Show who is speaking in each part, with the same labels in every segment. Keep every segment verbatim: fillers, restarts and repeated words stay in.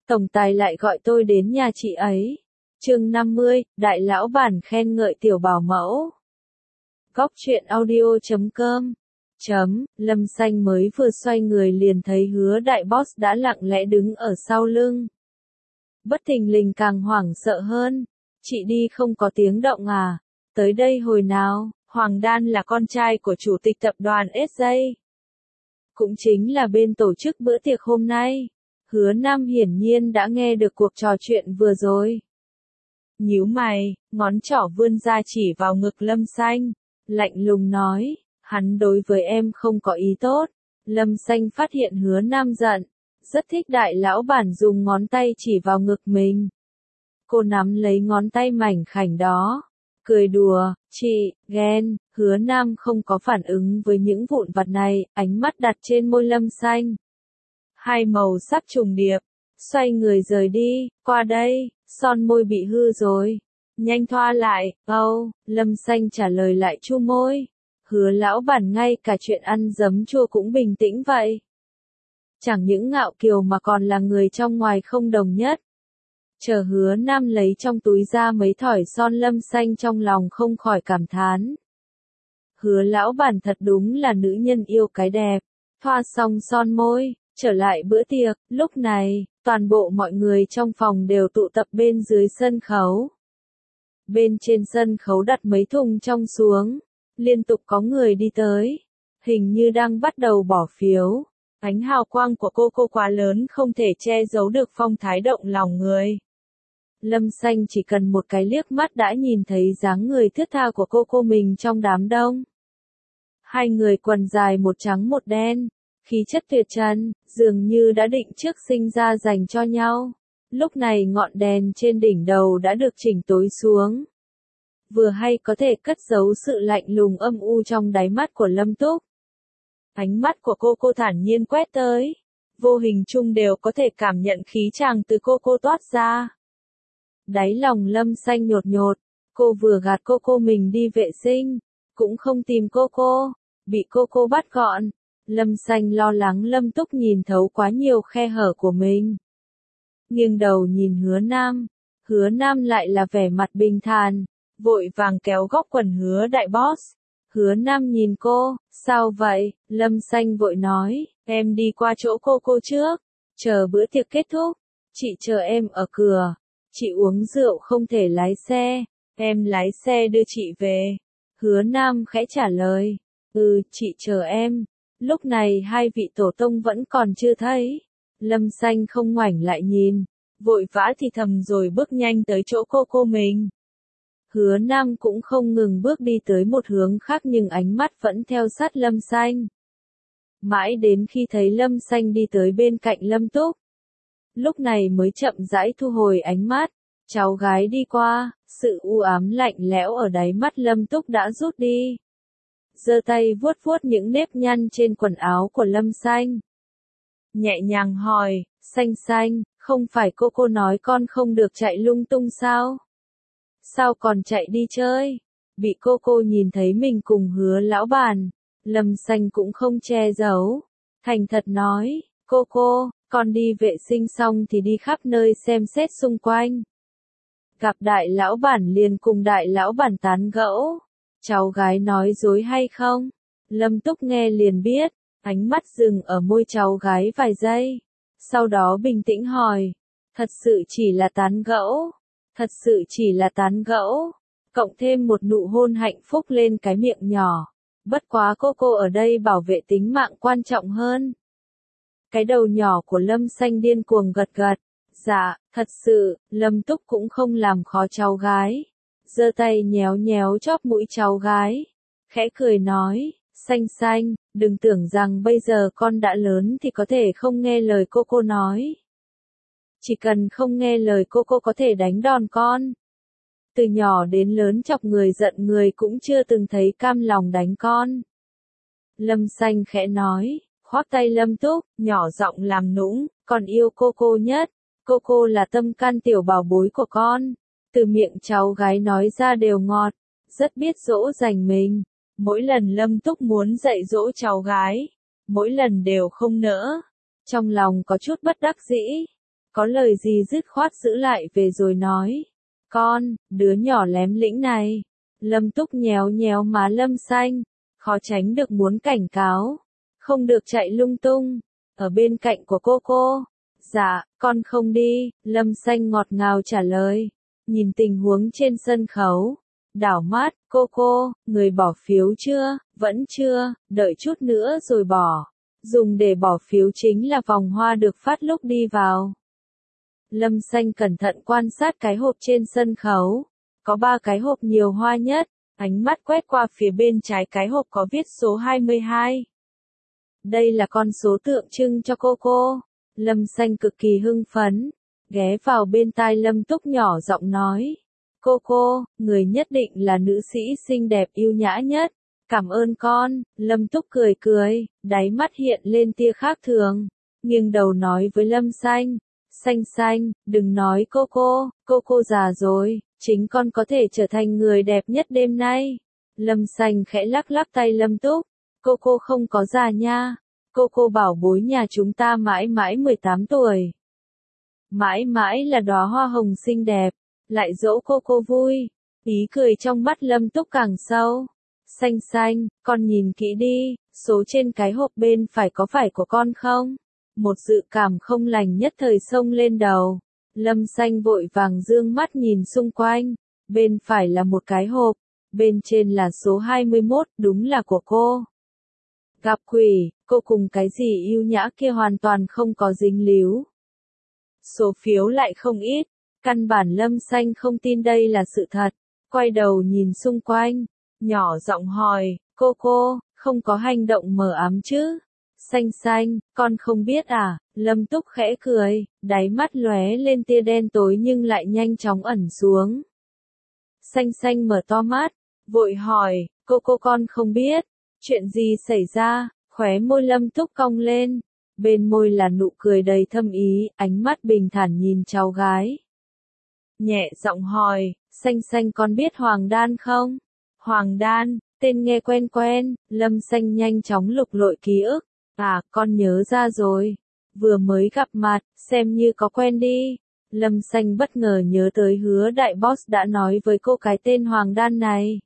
Speaker 1: tổng tài lại gọi tôi đến nhà chị ấy. Chương năm mươi, Đại lão bản khen ngợi tiểu bảo mẫu. Góc truyện audio chấm com. Chấm, Lâm Xanh mới vừa xoay người liền thấy Hứa đại boss đã lặng lẽ đứng ở sau lưng. Bất thình lình càng hoảng sợ hơn. Chị đi không có tiếng động à? Tới đây hồi nào? Hoàng Đan là con trai của chủ tịch tập đoàn ét gi. Cũng chính là bên tổ chức bữa tiệc hôm nay. Hứa Nam hiển nhiên đã nghe được cuộc trò chuyện vừa rồi. Nhíu mày, ngón trỏ vươn ra chỉ vào ngực Lâm Xanh, lạnh lùng nói, hắn đối với em không có ý tốt. Lâm Xanh phát hiện Hứa Nam giận, rất thích đại lão bản dùng ngón tay chỉ vào ngực mình. Cô nắm lấy ngón tay mảnh khảnh đó, cười đùa, chị, ghen. Hứa Nam không có phản ứng với những vụn vặt này, ánh mắt đặt trên môi Lâm Xanh. Hai màu sắc trùng điệp, xoay người rời đi, qua đây, son môi bị hư rồi. Nhanh thoa lại, âu, Lâm Xanh trả lời lại chu môi. Hứa lão bản ngay cả chuyện ăn giấm chua cũng bình tĩnh vậy. Chẳng những ngạo kiều mà còn là người trong ngoài không đồng nhất. Chờ Hứa Nam lấy trong túi ra mấy thỏi son, Lâm Xanh trong lòng không khỏi cảm thán. Hứa lão bản thật đúng là nữ nhân yêu cái đẹp. Thoa xong son môi, trở lại bữa tiệc, lúc này, toàn bộ mọi người trong phòng đều tụ tập bên dưới sân khấu. Bên trên sân khấu đặt mấy thùng trong xuống, liên tục có người đi tới, hình như đang bắt đầu bỏ phiếu. Ánh hào quang của cô cô quá lớn không thể che giấu được phong thái động lòng người. Lâm Xanh chỉ cần một cái liếc mắt đã nhìn thấy dáng người thướt tha của cô cô mình trong đám đông. Hai người quần dài một trắng một đen, khí chất tuyệt trần, dường như đã định trước sinh ra dành cho nhau. Lúc này ngọn đèn trên đỉnh đầu đã được chỉnh tối xuống. Vừa hay có thể cất giấu sự lạnh lùng âm u trong đáy mắt của Lâm Túc. Ánh mắt của cô cô thản nhiên quét tới. Vô hình chung đều có thể cảm nhận khí chàng từ cô cô toát ra. Đáy lòng Lâm Xanh nhột nhột, cô vừa gạt cô cô mình đi vệ sinh, cũng không tìm cô cô, bị cô cô bắt gọn. Lâm Xanh lo lắng Lâm Túc nhìn thấu quá nhiều khe hở của mình. Nghiêng đầu nhìn Hứa Nam, Hứa Nam lại là vẻ mặt bình thản, vội vàng kéo góc quần Hứa đại boss. Hứa Nam nhìn cô, sao vậy? Lâm Xanh vội nói, em đi qua chỗ cô cô trước, chờ bữa tiệc kết thúc, chị chờ em ở cửa. Chị uống rượu không thể lái xe, em lái xe đưa chị về. Hứa Nam khẽ trả lời, ừ, chị chờ em. Lúc này hai vị tổ tông vẫn còn chưa thấy. Lâm Xanh không ngoảnh lại nhìn, vội vã thì thầm rồi bước nhanh tới chỗ cô cô mình. Hứa Nam cũng không ngừng bước đi tới một hướng khác nhưng ánh mắt vẫn theo sát Lâm Xanh. Mãi đến khi thấy Lâm Xanh đi tới bên cạnh Lâm Túc, lúc này mới chậm rãi thu hồi ánh mắt. Cháu gái đi qua, sự u ám lạnh lẽo ở đáy mắt Lâm Túc đã rút đi. Giơ tay vuốt vuốt những nếp nhăn trên quần áo của Lâm Xanh. Nhẹ nhàng hỏi, Xanh Xanh, không phải cô cô nói con không được chạy lung tung sao? Sao còn chạy đi chơi? Bị cô cô nhìn thấy mình cùng Hứa lão bản, Lâm Xanh cũng không che giấu. Thành thật nói, cô cô, con đi vệ sinh xong thì đi khắp nơi xem xét xung quanh. Gặp đại lão bản liền cùng đại lão bản tán gẫu. Cháu gái nói dối hay không? Lâm Túc nghe liền biết, ánh mắt dừng ở môi cháu gái vài giây. Sau đó bình tĩnh hỏi, thật sự chỉ là tán gẫu, thật sự chỉ là tán gẫu, cộng thêm một nụ hôn hạnh phúc lên cái miệng nhỏ. Bất quá cô cô ở đây bảo vệ tính mạng quan trọng hơn. Cái đầu nhỏ của Lâm Xanh điên cuồng gật gật. Dạ, thật sự, Lâm Túc cũng không làm khó cháu gái. Giơ tay nhéo nhéo chóp mũi cháu gái. Khẽ cười nói, Xanh Xanh, đừng tưởng rằng bây giờ con đã lớn thì có thể không nghe lời cô cô nói. Chỉ cần không nghe lời cô cô có thể đánh đòn con. Từ nhỏ đến lớn chọc người giận người cũng chưa từng thấy cam lòng đánh con. Lâm Xanh khẽ nói, khoác tay Lâm Túc, nhỏ giọng làm nũng, con yêu cô cô nhất. Cô cô là tâm can tiểu bảo bối của con. Từ miệng cháu gái nói ra đều ngọt, rất biết dỗ dành mình. Mỗi lần Lâm Túc muốn dạy dỗ cháu gái, mỗi lần đều không nỡ. Trong lòng có chút bất đắc dĩ. có lời gì dứt khoát giữ lại về rồi nói. Con, đứa nhỏ lém lĩnh này. Lâm Túc nhéo nhéo má Lâm Xanh, khó tránh được muốn cảnh cáo. Không được chạy lung tung, ở bên cạnh của cô cô. Dạ, con không đi, Lâm Xanh ngọt ngào trả lời. Nhìn tình huống trên sân khấu, đảo mắt, cô cô, người bỏ phiếu chưa, vẫn chưa, đợi chút nữa rồi bỏ. Dùng để bỏ phiếu chính là vòng hoa được phát lúc đi vào. Lâm Xanh cẩn thận quan sát cái hộp trên sân khấu. Có ba cái hộp nhiều hoa nhất, ánh mắt quét qua phía bên trái cái hộp có viết số hai mươi hai. Đây là con số tượng trưng cho cô cô. Lâm Xanh cực kỳ hưng phấn, ghé vào bên tai Lâm Túc nhỏ giọng nói. Cô cô, người nhất định là nữ sĩ xinh đẹp yêu nhã nhất. Cảm ơn con, Lâm Túc cười cười, đáy mắt hiện lên tia khác thường. Nghiêng đầu nói với Lâm Xanh. Xanh xanh, đừng nói cô cô, cô cô già rồi, chính con có thể trở thành người đẹp nhất đêm nay. Lâm Xanh khẽ lắc lắc tay Lâm Túc. Cô cô không có già nha. Cô cô bảo bối nhà chúng ta mãi mãi mười tám tuổi. Mãi mãi là đóa hoa hồng xinh đẹp, lại dỗ cô cô vui. Ý cười trong mắt Lâm Túc càng sâu. Xanh xanh, con nhìn kỹ đi, số trên cái hộp bên phải có phải của con không? Một dự cảm không lành nhất thời xông lên đầu. Lâm Xanh vội vàng dương mắt nhìn xung quanh. Bên phải là một cái hộp, bên trên là số hai mươi mốt, đúng là của cô. Gặp quỷ, cô cùng cái gì yêu nhã kia hoàn toàn không có dính líu. Số phiếu lại không ít, căn bản Lâm Xanh không tin đây là sự thật. Quay đầu nhìn xung quanh, nhỏ giọng hỏi, cô cô, không có hành động mờ ám chứ? Xanh xanh, con không biết à? Lâm Túc khẽ cười, đáy mắt lóe lên tia đen tối nhưng lại nhanh chóng ẩn xuống. Xanh xanh mở to mắt, vội hỏi, cô cô con không biết. Chuyện gì xảy ra? Khóe môi Lâm Túc cong lên. Bên môi là nụ cười đầy thâm ý, ánh mắt bình thản nhìn cháu gái. Nhẹ giọng hỏi, xanh xanh con biết Hoàng Đan không? Hoàng Đan, tên nghe quen quen, Lâm Xanh nhanh chóng lục lọi ký ức. À, con nhớ ra rồi. Vừa mới gặp mặt, xem như có quen đi. Lâm Xanh bất ngờ nhớ tới Hứa đại boss đã nói với cô cái tên Hoàng Đan này.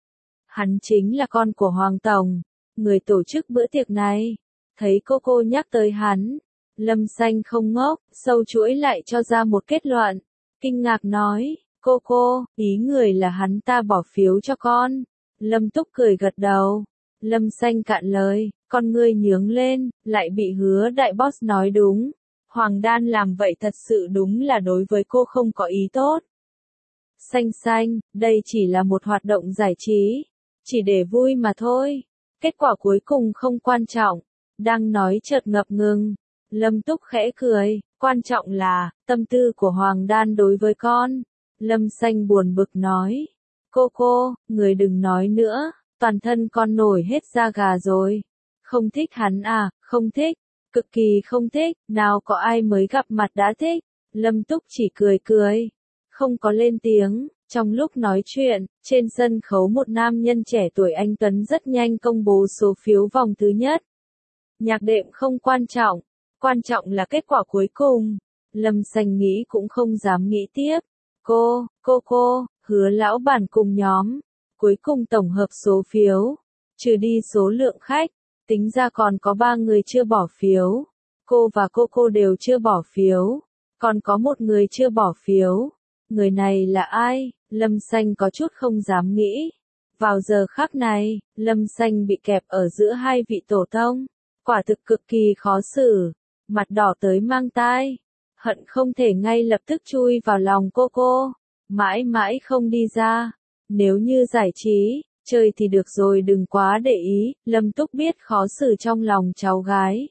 Speaker 1: Hắn chính là con của Hoàng Tổng, người tổ chức bữa tiệc này. Thấy cô cô nhắc tới hắn, Lâm Xanh không ngốc, sâu chuỗi lại cho ra một kết luận. Kinh ngạc nói, cô cô, ý người là hắn ta bỏ phiếu cho con. Lâm Túc cười gật đầu. Lâm Xanh cạn lời, con ngươi nhướng lên, lại bị Hứa đại boss nói đúng. Hoàng Đan làm vậy thật sự đúng là đối với cô không có ý tốt. Xanh xanh, đây chỉ là một hoạt động giải trí, chỉ để vui mà thôi. Kết quả cuối cùng không quan trọng. Đang nói chợt ngập ngừng. Lâm Túc khẽ cười, quan trọng là, tâm tư của Hoàng Đan đối với con. Lâm Xanh buồn bực nói. Cô cô, người đừng nói nữa, toàn thân con nổi hết da gà rồi. Không thích hắn à, không thích, cực kỳ không thích, nào có ai mới gặp mặt đã thích. Lâm Túc chỉ cười cười, không có lên tiếng. Trong lúc nói chuyện, trên sân khấu một nam nhân trẻ tuổi anh Tuấn rất nhanh công bố số phiếu vòng thứ nhất. Nhạc đệm không quan trọng, quan trọng là kết quả cuối cùng. Lâm Xanh nghĩ cũng không dám nghĩ tiếp. Cô, cô cô, Hứa lão bản cùng nhóm. Cuối cùng tổng hợp số phiếu, trừ đi số lượng khách, tính ra còn có ba người chưa bỏ phiếu. Cô và cô cô đều chưa bỏ phiếu. Còn có một người chưa bỏ phiếu. Người này là ai? Lâm Xanh có chút không dám nghĩ. Vào giờ khắc này, Lâm Xanh bị kẹp ở giữa hai vị tổ tông. Quả thực cực kỳ khó xử. Mặt đỏ tới mang tai. Hận không thể ngay lập tức chui vào lòng cô cô. Mãi mãi không đi ra. Nếu như giải trí, chơi thì được rồi đừng quá để ý. Lâm Túc biết khó xử trong lòng cháu gái.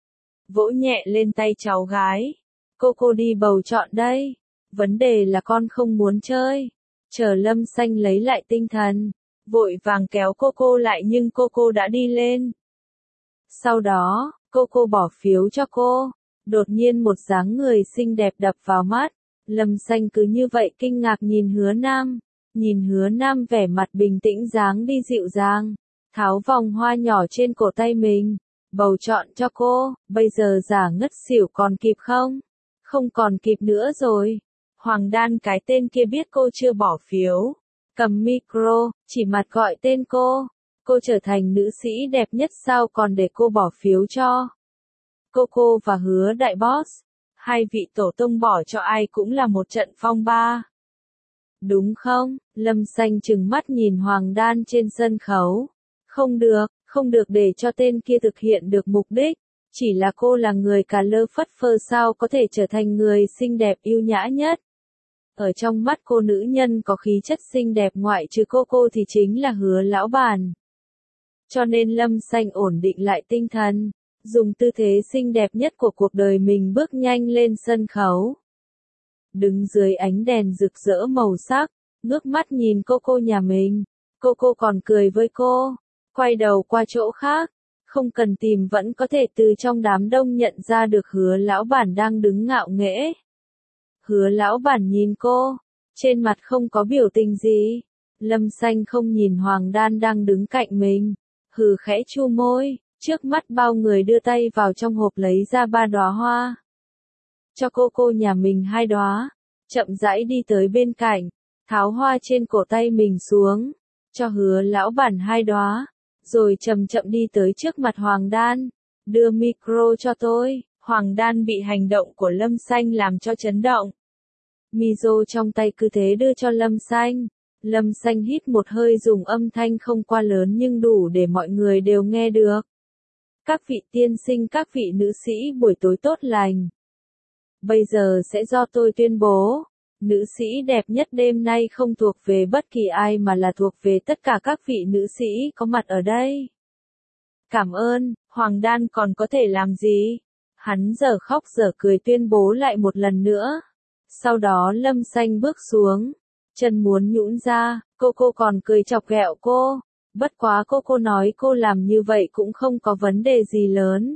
Speaker 1: Vỗ nhẹ lên tay cháu gái. Cô cô đi bầu chọn đây. Vấn đề là con không muốn chơi. Chờ Lâm Xanh lấy lại tinh thần. Vội vàng kéo cô cô lại nhưng cô cô đã đi lên. Sau đó, cô cô bỏ phiếu cho cô. Đột nhiên một dáng người xinh đẹp đập vào mắt. Lâm Xanh cứ như vậy kinh ngạc nhìn Hứa Nam. Nhìn Hứa Nam vẻ mặt bình tĩnh dáng đi dịu dàng. Tháo vòng hoa nhỏ trên cổ tay mình. Bầu chọn cho cô, bây giờ giả ngất xỉu còn kịp không? Không còn kịp nữa rồi. Hoàng Đan cái tên kia biết cô chưa bỏ phiếu. Cầm micro, chỉ mặt gọi tên cô. Cô trở thành nữ sĩ đẹp nhất sao còn để cô bỏ phiếu cho. Cô cô và Hứa đại boss. Hai vị tổ tông bỏ cho ai cũng là một trận phong ba. Đúng không? Lâm Xanh trừng mắt nhìn Hoàng Đan trên sân khấu. Không được, không được để cho tên kia thực hiện được mục đích. Chỉ là cô là người cà lơ phất phơ sao có thể trở thành người xinh đẹp yêu nhã nhất. Ở trong mắt cô nữ nhân có khí chất xinh đẹp ngoại trừ cô cô thì chính là Hứa lão bản. Cho nên Lâm Xanh ổn định lại tinh thần, dùng tư thế xinh đẹp nhất của cuộc đời mình bước nhanh lên sân khấu. Đứng dưới ánh đèn rực rỡ màu sắc, ngước mắt nhìn cô cô nhà mình, cô cô còn cười với cô, quay đầu qua chỗ khác, không cần tìm vẫn có thể từ trong đám đông nhận ra được Hứa lão bản đang đứng ngạo nghễ. Hứa lão bản nhìn cô, trên mặt không có biểu tình gì. Lâm Xanh không nhìn Hoàng Đan đang đứng cạnh mình, hừ khẽ chu môi, trước mắt bao người đưa tay vào trong hộp lấy ra ba đóa hoa. Cho cô cô nhà mình hai đóa, chậm rãi đi tới bên cạnh, tháo hoa trên cổ tay mình xuống, cho Hứa lão bản hai đóa, rồi chậm chậm đi tới trước mặt Hoàng Đan, đưa micro cho tôi. Hoàng Đan bị hành động của Lâm Xanh làm cho chấn động. Mizo trong tay cứ thế đưa cho Lâm Xanh. Lâm Xanh hít một hơi dùng âm thanh không quá lớn nhưng đủ để mọi người đều nghe được. Các vị tiên sinh, các vị nữ sĩ buổi tối tốt lành. Bây giờ sẽ do tôi tuyên bố, nữ sĩ đẹp nhất đêm nay không thuộc về bất kỳ ai mà là thuộc về tất cả các vị nữ sĩ có mặt ở đây. Cảm ơn, Hoàng Đan còn có thể làm gì? Hắn giờ khóc giờ cười tuyên bố lại một lần nữa. Sau đó Lâm Xanh bước xuống, chân muốn nhũn ra, cô cô còn cười chọc ghẹo cô. Bất quá cô cô nói cô làm như vậy cũng không có vấn đề gì lớn.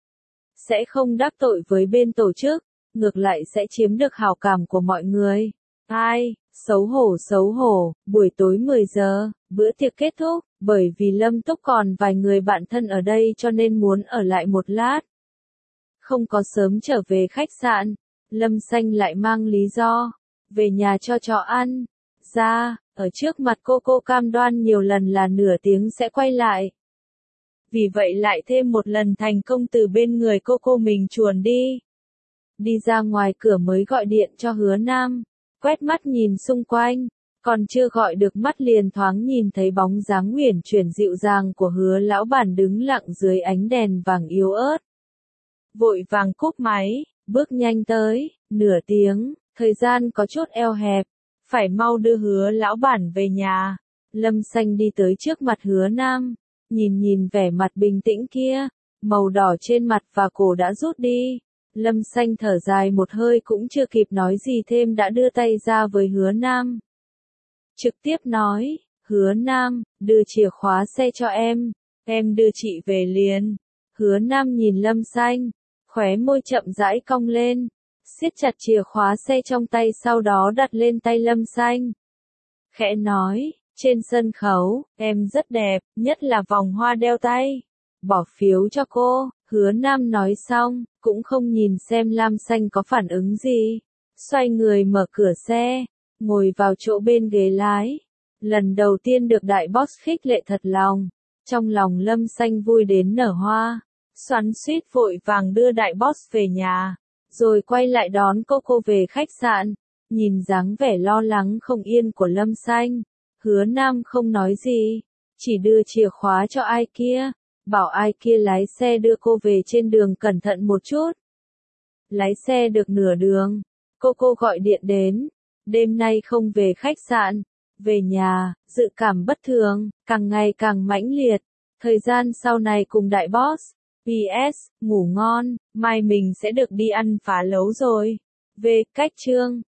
Speaker 1: Sẽ không đắc tội với bên tổ chức, ngược lại sẽ chiếm được hảo cảm của mọi người. Ai, xấu hổ xấu hổ, buổi tối mười giờ, bữa tiệc kết thúc, bởi vì Lâm Túc còn vài người bạn thân ở đây cho nên muốn ở lại một lát. Không có sớm trở về khách sạn, Lâm Xanh lại mang lý do, về nhà cho chó ăn. Ra, ở trước mặt cô cô cam đoan nhiều lần là nửa tiếng sẽ quay lại. Vì vậy lại thêm một lần thành công từ bên người cô cô mình chuồn đi. Đi ra ngoài cửa mới gọi điện cho Hứa Nam, quét mắt nhìn xung quanh, còn chưa gọi được mắt liền thoáng nhìn thấy bóng dáng uyển chuyển dịu dàng của Hứa lão bản đứng lặng dưới ánh đèn vàng yếu ớt. Vội vàng cúp máy, bước nhanh tới, nửa tiếng, thời gian có chút eo hẹp, phải mau đưa Hứa lão bản về nhà. Lâm Xanh đi tới trước mặt Hứa Nam, nhìn nhìn vẻ mặt bình tĩnh kia, màu đỏ trên mặt và cổ đã rút đi. Lâm Xanh thở dài một hơi cũng chưa kịp nói gì thêm đã đưa tay ra với Hứa Nam. Trực tiếp nói, Hứa Nam, đưa chìa khóa xe cho em, em đưa chị về liền. Hứa Nam nhìn Lâm Xanh, khóe môi chậm rãi cong lên, siết chặt chìa khóa xe trong tay sau đó đặt lên tay Lâm Xanh. Khẽ nói, trên sân khấu, em rất đẹp, nhất là vòng hoa đeo tay. Bỏ phiếu cho cô. Hứa Nam nói xong, cũng không nhìn xem Lam Xanh có phản ứng gì. Xoay người mở cửa xe, ngồi vào chỗ bên ghế lái. Lần đầu tiên được đại boss khích lệ thật lòng. Trong lòng Lâm Xanh vui đến nở hoa. Xoắn xuýt vội vàng đưa đại boss về nhà. Rồi quay lại đón cô cô về khách sạn. Nhìn dáng vẻ lo lắng không yên của Lâm Xanh. Hứa Nam không nói gì. Chỉ đưa chìa khóa cho ai kia. Bảo ai kia lái xe đưa cô về trên đường cẩn thận một chút. Lái xe được nửa đường, cô cô gọi điện đến, đêm nay không về khách sạn, về nhà, dự cảm bất thường, càng ngày càng mãnh liệt, thời gian sau này cùng đại boss, pê ét, ngủ ngon, mai mình sẽ được đi ăn phá lấu rồi. Về, cách chương.